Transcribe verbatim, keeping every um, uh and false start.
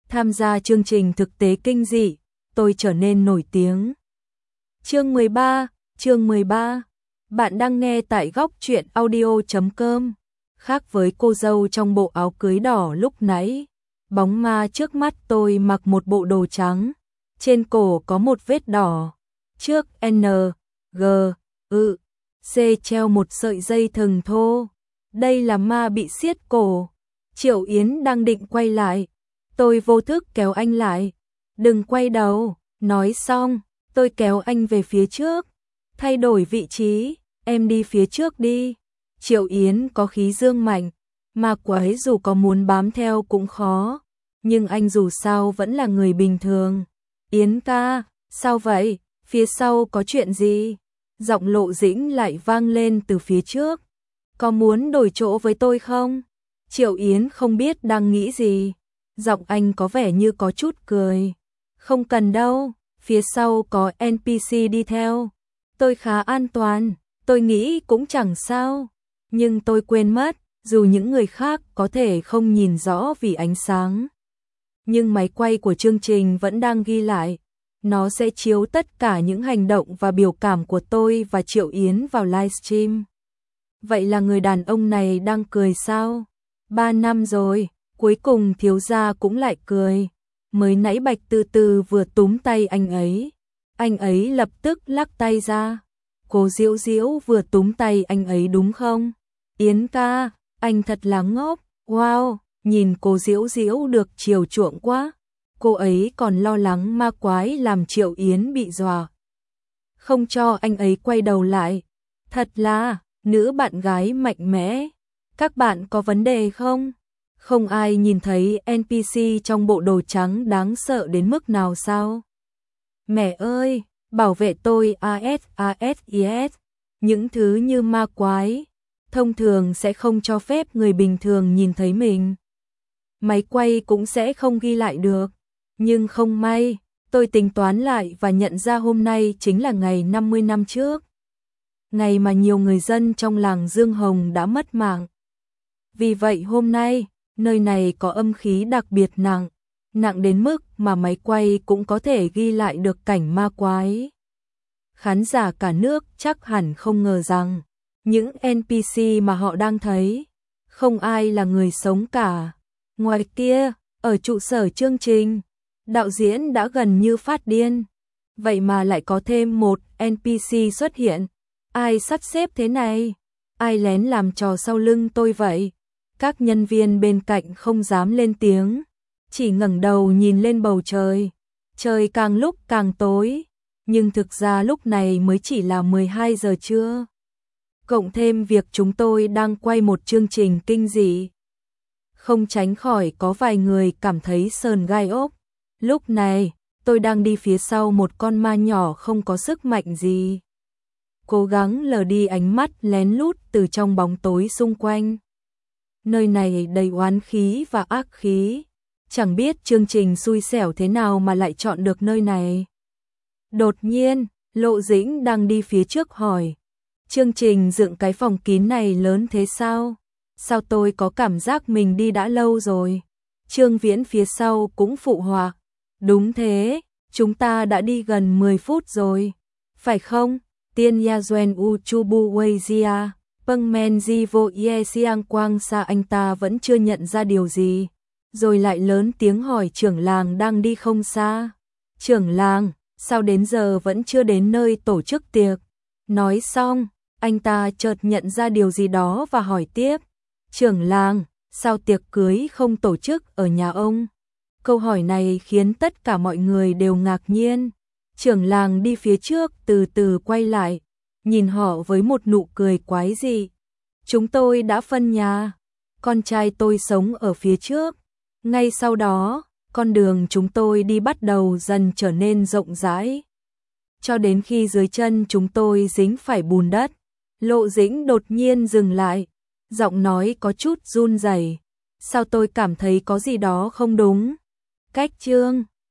tham gia chương trình thực tế kinh dị, tôi trở nên nổi tiếng. Chương mười ba, chương mười ba. Bạn đang nghe tại góc truyện audio chấm com. Khác với cô dâu trong bộ áo cưới đỏ lúc nãy, bóng ma trước mắt tôi mặc một bộ đồ trắng, trên cổ có một vết đỏ, trước N, G, ư, C treo một sợi dây thừng thô. Đây là ma bị siết cổ. Triệu Yến đang định quay lại, tôi vô thức kéo anh lại. Đừng quay đầu. Nói xong, tôi kéo anh về phía trước. Thay đổi vị trí, em đi phía trước đi. Triệu Yến có khí dương mạnh, ma quái dù có muốn bám theo cũng khó, nhưng anh dù sao vẫn là người bình thường. Yến ca, sao vậy? Phía sau có chuyện gì? Giọng Lộ Dĩnh lại vang lên từ phía trước. Có muốn đổi chỗ với tôi không? Triệu Yến không biết đang nghĩ gì. Giọng anh có vẻ như có chút cười. Không cần đâu, phía sau có en pê xê đi theo. Tôi khá an toàn, tôi nghĩ cũng chẳng sao. Nhưng tôi quên mất, dù những người khác có thể không nhìn rõ vì ánh sáng, nhưng máy quay của chương trình vẫn đang ghi lại. Nó sẽ chiếu tất cả những hành động và biểu cảm của tôi và Triệu Yến vào livestream. Vậy là người đàn ông này đang cười sao? Ba năm rồi, cuối cùng thiếu gia cũng lại cười. Mới nãy Bạch Từ Từ vừa túm tay anh ấy, anh ấy lập tức lắc tay ra. Cô Diễu Diễu vừa túm tay anh ấy đúng không? Yến ca, anh thật là ngốc. Wow, nhìn cô Diễu Diễu được chiều chuộng quá. Cô ấy còn lo lắng ma quái làm Triệu Yến bị dọa, không cho anh ấy quay đầu lại. Thật là nữ bạn gái mạnh mẽ. Các bạn có vấn đề không? Không ai nhìn thấy en pê xê trong bộ đồ trắng đáng sợ đến mức nào sao? Mẹ ơi, bảo vệ tôi a ét a ét i ét. Những thứ như ma quái thông thường sẽ không cho phép người bình thường nhìn thấy mình. Máy quay cũng sẽ không ghi lại được. Nhưng không may, tôi tính toán lại và nhận ra hôm nay chính là ngày năm mươi năm trước. Ngày mà nhiều người dân trong làng Dương Hồng đã mất mạng. Vì vậy hôm nay, nơi này có âm khí đặc biệt nặng, nặng đến mức mà máy quay cũng có thể ghi lại được cảnh ma quái. Khán giả cả nước chắc hẳn không ngờ rằng, những en pê xê mà họ đang thấy, không ai là người sống cả. Ngoài kia, ở trụ sở chương trình, đạo diễn đã gần như phát điên. Vậy mà lại có thêm một en pê xê xuất hiện. Ai sắp xếp thế này? Ai lén làm trò sau lưng tôi vậy? Các nhân viên bên cạnh không dám lên tiếng, chỉ ngẩng đầu nhìn lên bầu trời. Trời càng lúc càng tối, nhưng thực ra lúc này mới chỉ là mười hai giờ trưa. Cộng thêm việc chúng tôi đang quay một chương trình kinh dị, không tránh khỏi có vài người cảm thấy sờn gai ốc. Lúc này, tôi đang đi phía sau một con ma nhỏ không có sức mạnh gì, cố gắng lờ đi ánh mắt lén lút từ trong bóng tối xung quanh. Nơi này đầy oán khí và ác khí, chẳng biết chương trình xui xẻo thế nào mà lại chọn được nơi này. Đột nhiên, Lộ Dĩnh đang đi phía trước hỏi, chương trình dựng cái phòng kín này lớn thế sao? Sao tôi có cảm giác mình đi đã lâu rồi? Trương Viễn phía sau cũng phụ họa, đúng thế, chúng ta đã đi gần mười phút rồi, phải không? Tiên Ya Duen U Chubu Weizia, Peng Men Ji Vô Ye Siang Quang Sa. Anh ta vẫn chưa nhận ra điều gì, rồi lại lớn tiếng hỏi trưởng làng đang đi không xa. Trưởng làng, sao đến giờ vẫn chưa đến nơi tổ chức tiệc? Nói xong, anh ta chợt nhận ra điều gì đó và hỏi tiếp, trưởng làng, sao tiệc cưới không tổ chức ở nhà ông? Câu hỏi này khiến tất cả mọi người đều ngạc nhiên. Trưởng làng đi phía trước từ từ quay lại, nhìn họ với một nụ cười quái dị. Chúng tôi đã phân nhà, con trai tôi sống ở phía trước. Ngay sau đó, con đường chúng tôi đi bắt đầu dần trở nên rộng rãi, cho đến khi dưới chân chúng tôi dính phải bùn đất. Lộ Dĩnh đột nhiên dừng lại, giọng nói có chút run rẩy. Sao tôi cảm thấy có gì đó không đúng? Cách chương